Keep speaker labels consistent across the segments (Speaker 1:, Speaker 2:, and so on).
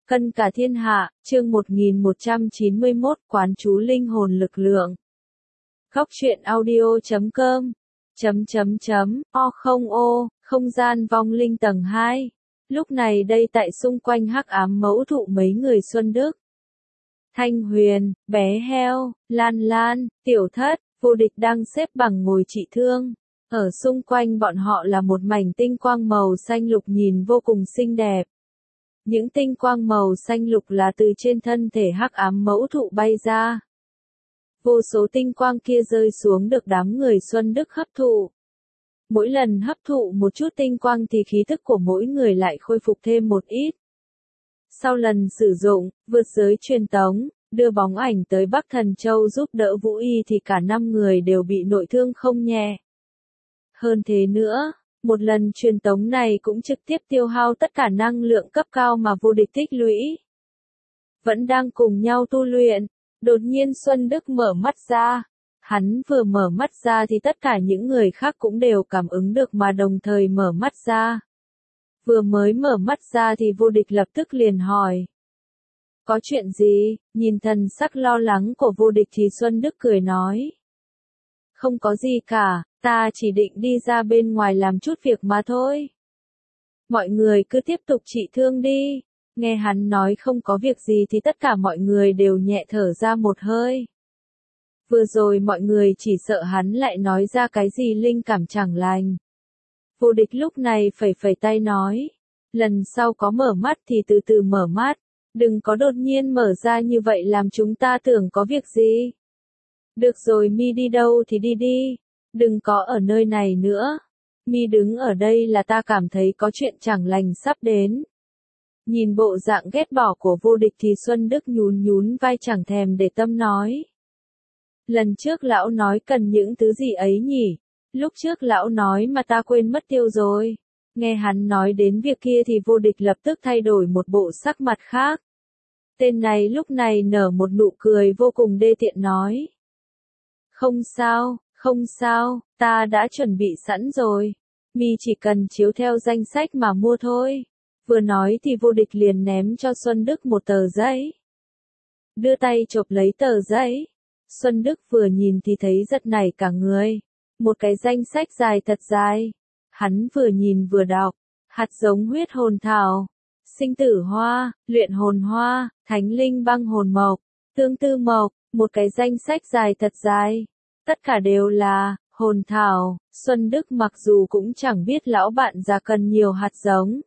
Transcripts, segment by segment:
Speaker 1: Cân cả thiên hạ, chương 1191, quán chú linh hồn lực lượng. Góc truyện audio.com không gian vong linh tầng 2. Lúc này đây tại xung quanh hắc ám mẫu thụ mấy người Xuân Đức. Thanh Huyền, bé heo, Lan Lan, Tiểu Thất, Vô Địch đang xếp bằng ngồi trị thương. Ở xung quanh bọn họ là một mảnh tinh quang màu xanh lục nhìn vô cùng xinh đẹp. Những tinh quang màu xanh lục là từ trên thân thể hắc ám mẫu thụ bay ra. Vô số tinh quang kia rơi xuống được đám người Xuân Đức hấp thụ. Mỗi lần hấp thụ một chút tinh quang thì khí thức của mỗi người lại khôi phục thêm một ít. Sau lần sử dụng, vượt giới truyền tống, đưa bóng ảnh tới Bắc Thần Châu giúp đỡ Vũ Y thì cả 5 người đều bị nội thương không nhẹ. Hơn thế nữa, một lần truyền tống này cũng trực tiếp tiêu hao tất cả năng lượng cấp cao mà Vô Địch tích lũy. Vẫn đang cùng nhau tu luyện, đột nhiên Xuân Đức mở mắt ra. Hắn vừa mở mắt ra thì tất cả những người khác cũng đều cảm ứng được mà đồng thời mở mắt ra. Vừa mới mở mắt ra thì Vô Địch lập tức liền hỏi. Có chuyện gì? Nhìn thần sắc lo lắng của Vô Địch thì Xuân Đức cười nói. Không có gì cả, ta chỉ định đi ra bên ngoài làm chút việc mà thôi. Mọi người cứ tiếp tục trị thương đi. Nghe hắn nói không có việc gì thì tất cả mọi người đều nhẹ thở ra một hơi. Vừa rồi mọi người chỉ sợ hắn lại nói ra cái gì linh cảm chẳng lành. Vô Địch lúc này phẩy tay nói. Lần sau có mở mắt thì từ từ mở mắt. Đừng có đột nhiên mở ra như vậy làm chúng ta tưởng có việc gì. Được rồi, mi đi đâu thì đi đi. Đừng có ở nơi này nữa. Mi đứng ở đây là ta cảm thấy có chuyện chẳng lành sắp đến. Nhìn bộ dạng ghét bỏ của Vô Địch thì Xuân Đức nhún vai chẳng thèm để tâm nói. Lần trước lão nói cần những thứ gì ấy nhỉ? Lúc trước lão nói mà ta quên mất tiêu rồi. Nghe hắn nói đến việc kia thì Vô Địch lập tức thay đổi một bộ sắc mặt khác. Tên này lúc này nở một nụ cười vô cùng đê tiện nói. Không sao, ta đã chuẩn bị sẵn rồi. Mi chỉ cần chiếu theo danh sách mà mua thôi. Vừa nói thì Vô Địch liền ném cho Xuân Đức một tờ giấy. Đưa tay chộp lấy tờ giấy. Xuân Đức vừa nhìn thì thấy giật nảy cả người. Một cái danh sách dài thật dài. Hắn vừa nhìn vừa đọc. Hạt giống huyết hồn thảo. Sinh tử hoa, luyện hồn hoa, thánh linh băng hồn mộc, tương tư mộc. Một cái danh sách dài thật dài. Tất cả đều là hồn thảo. Xuân Đức mặc dù cũng chẳng biết lão bạn già cần nhiều hạt giống.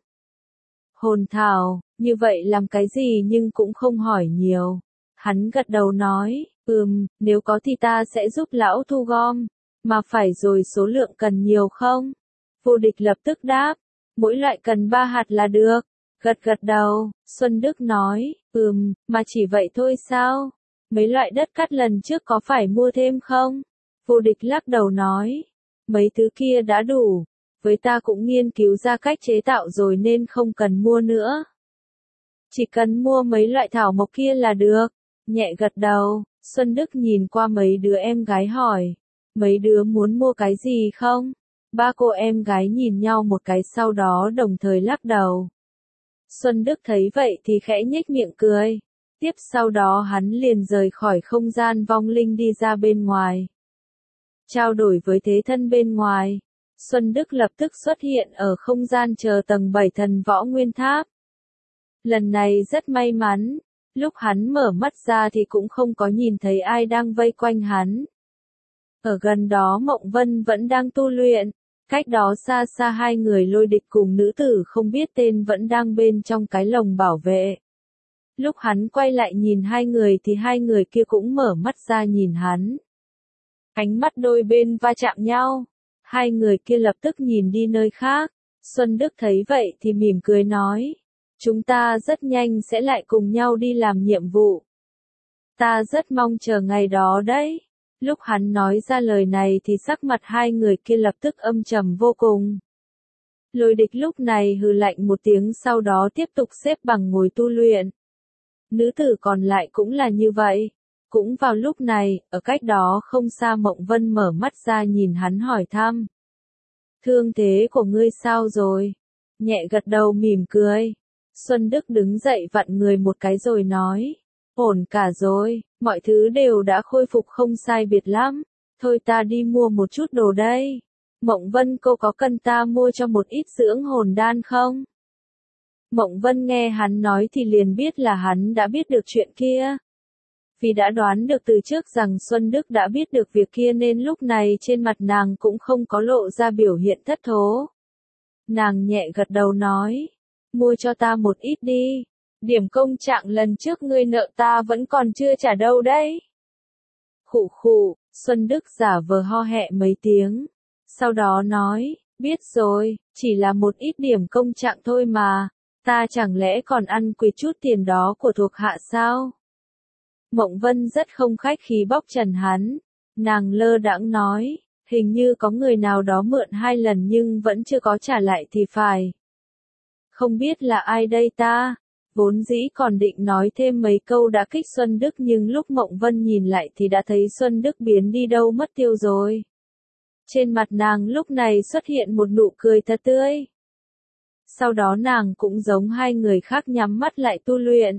Speaker 1: Hồn thảo, như vậy làm cái gì nhưng cũng không hỏi nhiều. Hắn gật đầu nói, nếu có thì ta sẽ giúp lão thu gom. Mà phải rồi số lượng cần nhiều không? Vô Địch lập tức đáp, mỗi loại cần 3 hạt là được. Gật đầu, Xuân Đức nói, mà chỉ vậy thôi sao? Mấy loại đất cát lần trước có phải mua thêm không? Vô Địch lắc đầu nói, mấy thứ kia đã đủ. Với ta cũng nghiên cứu ra cách chế tạo rồi nên không cần mua nữa. Chỉ cần mua mấy loại thảo mộc kia là được. Nhẹ gật đầu, Xuân Đức nhìn qua mấy đứa em gái hỏi. Mấy đứa muốn mua cái gì không? Ba cô em gái nhìn nhau một cái sau đó đồng thời lắc đầu. Xuân Đức thấy vậy thì khẽ nhếch miệng cười. Tiếp sau đó hắn liền rời khỏi không gian vong linh đi ra bên ngoài. Trao đổi với thế thân bên ngoài. Xuân Đức lập tức xuất hiện ở không gian chờ tầng 7 thần võ nguyên tháp. Lần này rất may mắn, lúc hắn mở mắt ra thì cũng không có nhìn thấy ai đang vây quanh hắn. Ở gần đó Mộng Vân vẫn đang tu luyện, cách đó xa xa hai người Lôi Địch cùng nữ tử không biết tên vẫn đang bên trong cái lồng bảo vệ. Lúc hắn quay lại nhìn hai người thì hai người kia cũng mở mắt ra nhìn hắn. Ánh mắt đôi bên va chạm nhau. Hai người kia lập tức nhìn đi nơi khác. Xuân Đức thấy vậy thì mỉm cười nói. Chúng ta rất nhanh sẽ lại cùng nhau đi làm nhiệm vụ. Ta rất mong chờ ngày đó đấy. Lúc hắn nói ra lời này thì sắc mặt hai người kia lập tức âm trầm vô cùng. Lôi Địch lúc này hừ lạnh một tiếng sau đó tiếp tục xếp bằng ngồi tu luyện. Nữ tử còn lại cũng là như vậy. Cũng vào lúc này, ở cách đó không xa Mộng Vân mở mắt ra nhìn hắn hỏi thăm. Thương thế của ngươi sao rồi? Nhẹ gật đầu mỉm cười. Xuân Đức đứng dậy vặn người một cái rồi nói. Ổn cả rồi, mọi thứ đều đã khôi phục không sai biệt lắm. Thôi ta đi mua một chút đồ đây. Mộng Vân cô có cần ta mua cho một ít dưỡng hồn đan không? Mộng Vân nghe hắn nói thì liền biết là hắn đã biết được chuyện kia. Vì đã đoán được từ trước rằng Xuân Đức đã biết được việc kia nên lúc này trên mặt nàng cũng không có lộ ra biểu hiện thất thố. Nàng nhẹ gật đầu nói, mua cho ta một ít đi, điểm công trạng lần trước ngươi nợ ta vẫn còn chưa trả đâu đấy. Khụ khụ, Xuân Đức giả vờ ho hẹ mấy tiếng, sau đó nói, biết rồi, chỉ là một ít điểm công trạng thôi mà, ta chẳng lẽ còn ăn quỵt chút tiền đó của thuộc hạ sao? Mộng Vân rất không khách khí bóc trần hắn, nàng lơ đãng nói, hình như có người nào đó mượn 2 lần nhưng vẫn chưa có trả lại thì phải. Không biết là ai đây ta? Vốn dĩ còn định nói thêm mấy câu đã kích Xuân Đức nhưng lúc Mộng Vân nhìn lại thì đã thấy Xuân Đức biến đi đâu mất tiêu rồi. Trên mặt nàng lúc này xuất hiện một nụ cười thật tươi. Sau đó nàng cũng giống 2 người khác nhắm mắt lại tu luyện.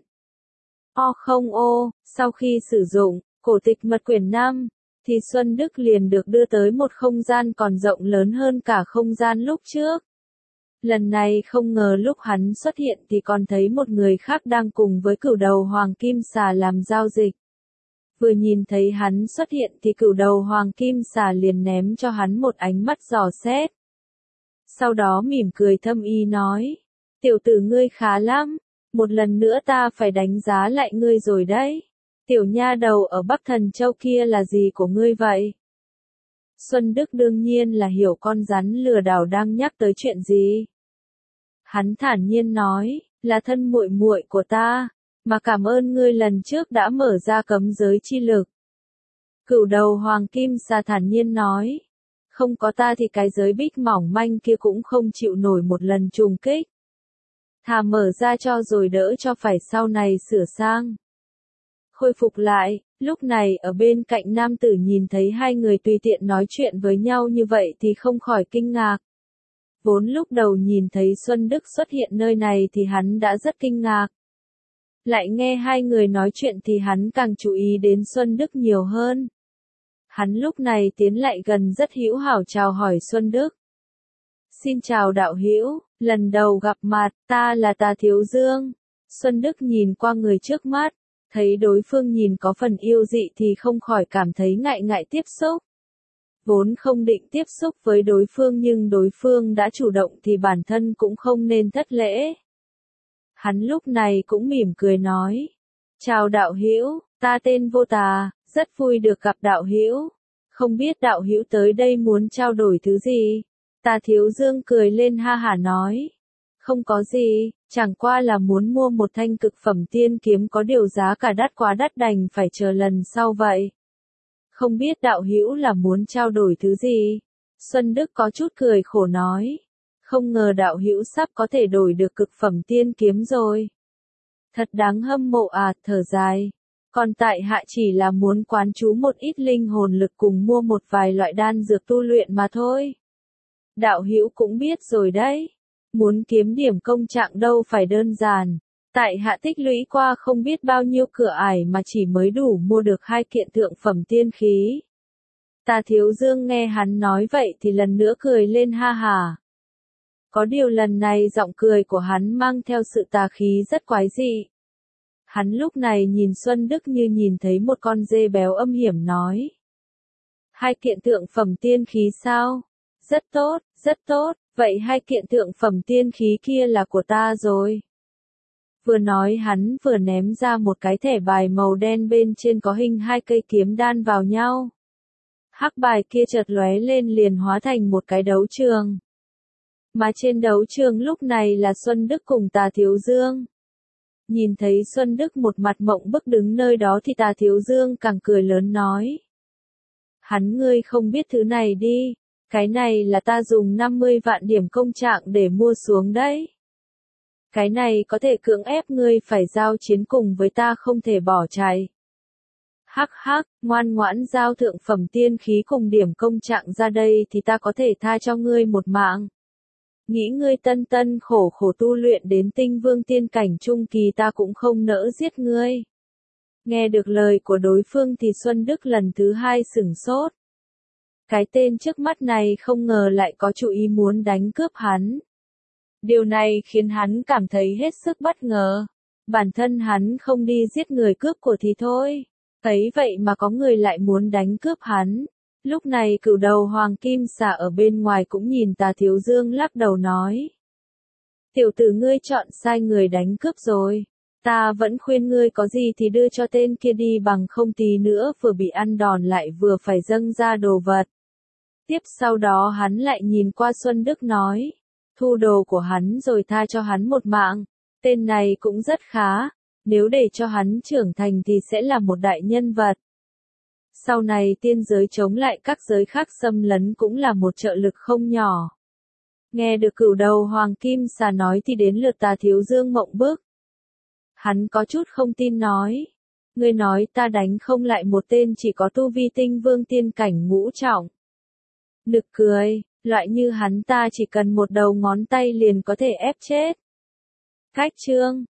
Speaker 1: Sau khi sử dụng cổ tịch mật quyển 5, thì Xuân Đức liền được đưa tới một không gian còn rộng lớn hơn cả không gian lúc trước. Lần này không ngờ lúc hắn xuất hiện thì còn thấy một người khác đang cùng với cửu đầu hoàng kim xà làm giao dịch. Vừa nhìn thấy hắn xuất hiện thì cửu đầu hoàng kim xà liền ném cho hắn một ánh mắt dò xét. Sau đó mỉm cười thâm ý nói, tiểu tử ngươi khá lắm, một lần nữa ta phải đánh giá lại ngươi rồi đấy. Tiểu nha đầu ở Bắc Thần Châu kia là gì của ngươi vậy? Xuân Đức đương nhiên là hiểu con rắn lừa đảo đang nhắc tới chuyện gì. Hắn thản nhiên nói, là thân muội muội của ta, mà cảm ơn ngươi lần trước đã mở ra cấm giới chi lực. Cửu đầu hoàng kim xà thản nhiên nói, không có ta thì cái giới bích mỏng manh kia cũng không chịu nổi một lần trùng kích. Thà mở ra cho rồi đỡ cho phải sau này sửa sang. Khôi phục lại, lúc này ở bên cạnh nam tử nhìn thấy 2 người tùy tiện nói chuyện với nhau như vậy thì không khỏi kinh ngạc. Vốn lúc đầu nhìn thấy Xuân Đức xuất hiện nơi này thì hắn đã rất kinh ngạc. Lại nghe 2 người nói chuyện thì hắn càng chú ý đến Xuân Đức nhiều hơn. Hắn lúc này tiến lại gần rất hữu hảo chào hỏi Xuân Đức. Xin chào đạo hữu, lần đầu gặp mặt, ta là Tà Thiếu Dương. Xuân Đức nhìn qua người trước mắt, thấy đối phương nhìn có phần yêu dị thì không khỏi cảm thấy ngại ngại tiếp xúc. Vốn không định tiếp xúc với đối phương nhưng đối phương đã chủ động thì bản thân cũng không nên thất lễ. Hắn lúc này cũng mỉm cười nói, chào đạo hữu, ta tên Vô Tà, rất vui được gặp đạo hữu. Không biết đạo hữu tới đây muốn trao đổi thứ gì? Tà Thiếu Dương cười lên ha hả nói, không có gì, chẳng qua là muốn mua một thanh cực phẩm tiên kiếm có điều giá cả đắt quá đắt đành phải chờ lần sau vậy. Không biết đạo hữu là muốn trao đổi thứ gì? Xuân Đức có chút cười khổ nói, không ngờ đạo hữu sắp có thể đổi được cực phẩm tiên kiếm rồi. Thật đáng hâm mộ à, thở dài. Còn tại hạ chỉ là muốn quán trú một ít linh hồn lực cùng mua một vài loại đan dược tu luyện mà thôi. Đạo hữu cũng biết rồi đấy, muốn kiếm điểm công trạng đâu phải đơn giản. Tại hạ tích lũy qua không biết bao nhiêu cửa ải mà chỉ mới đủ mua được 2 kiện thượng phẩm tiên khí. Tà Thiếu Dương nghe hắn nói vậy thì lần nữa cười lên ha hả. Có điều lần này giọng cười của hắn mang theo sự tà khí rất quái dị. Hắn lúc này nhìn Xuân Đức như nhìn thấy một con dê béo âm hiểm nói. 2 kiện thượng phẩm tiên khí sao? Rất tốt, rất tốt, vậy 2 kiện thượng phẩm tiên khí kia là của ta rồi. Vừa nói hắn vừa ném ra một cái thẻ bài màu đen bên trên có hình 2 cây kiếm đan vào nhau. Hắc bài kia chợt lóe lên liền hóa thành một cái đấu trường. Mà trên đấu trường lúc này là Xuân Đức cùng Tà Thiếu Dương. Nhìn thấy Xuân Đức một mặt mộng bức đứng nơi đó thì Tà Thiếu Dương càng cười lớn nói. Hắn ngươi không biết thứ này đi, cái này là ta dùng 50 vạn điểm công trạng để mua xuống đấy. Cái này có thể cưỡng ép ngươi phải giao chiến cùng với ta không thể bỏ chạy. Hắc hắc, ngoan ngoãn giao thượng phẩm tiên khí cùng điểm công trạng ra đây thì ta có thể tha cho ngươi một mạng. Nghĩ ngươi tân tân khổ khổ tu luyện đến tinh vương tiên cảnh trung kỳ ta cũng không nỡ giết ngươi. Nghe được lời của đối phương thì Xuân Đức lần thứ hai sửng sốt. Cái tên trước mắt này không ngờ lại có chủ ý muốn đánh cướp hắn. Điều này khiến hắn cảm thấy hết sức bất ngờ. Bản thân hắn không đi giết người cướp của thì thôi. Thấy vậy mà có người lại muốn đánh cướp hắn. Lúc này cửu đầu hoàng kim xà ở bên ngoài cũng nhìn Tà Thiếu Dương lắc đầu nói. Tiểu tử ngươi chọn sai người đánh cướp rồi. Ta vẫn khuyên ngươi có gì thì đưa cho tên kia đi bằng không tí nữa vừa bị ăn đòn lại vừa phải dâng ra đồ vật. Tiếp sau đó hắn lại nhìn qua Xuân Đức nói. Thu đồ của hắn rồi tha cho hắn một mạng. Tên này cũng rất khá. Nếu để cho hắn trưởng thành thì sẽ là một đại nhân vật. Sau này tiên giới chống lại các giới khác xâm lấn cũng là một trợ lực không nhỏ. Nghe được cửu đầu hoàng kim xà nói thì đến lượt Tà Thiếu Dương mộng bức. Hắn có chút không tin nói. Ngươi nói ta đánh không lại một tên chỉ có tu vi tinh vương tiên cảnh ngũ trọng. Nực cười, loại như hắn ta chỉ cần một đầu ngón tay liền có thể ép chết. Cách chương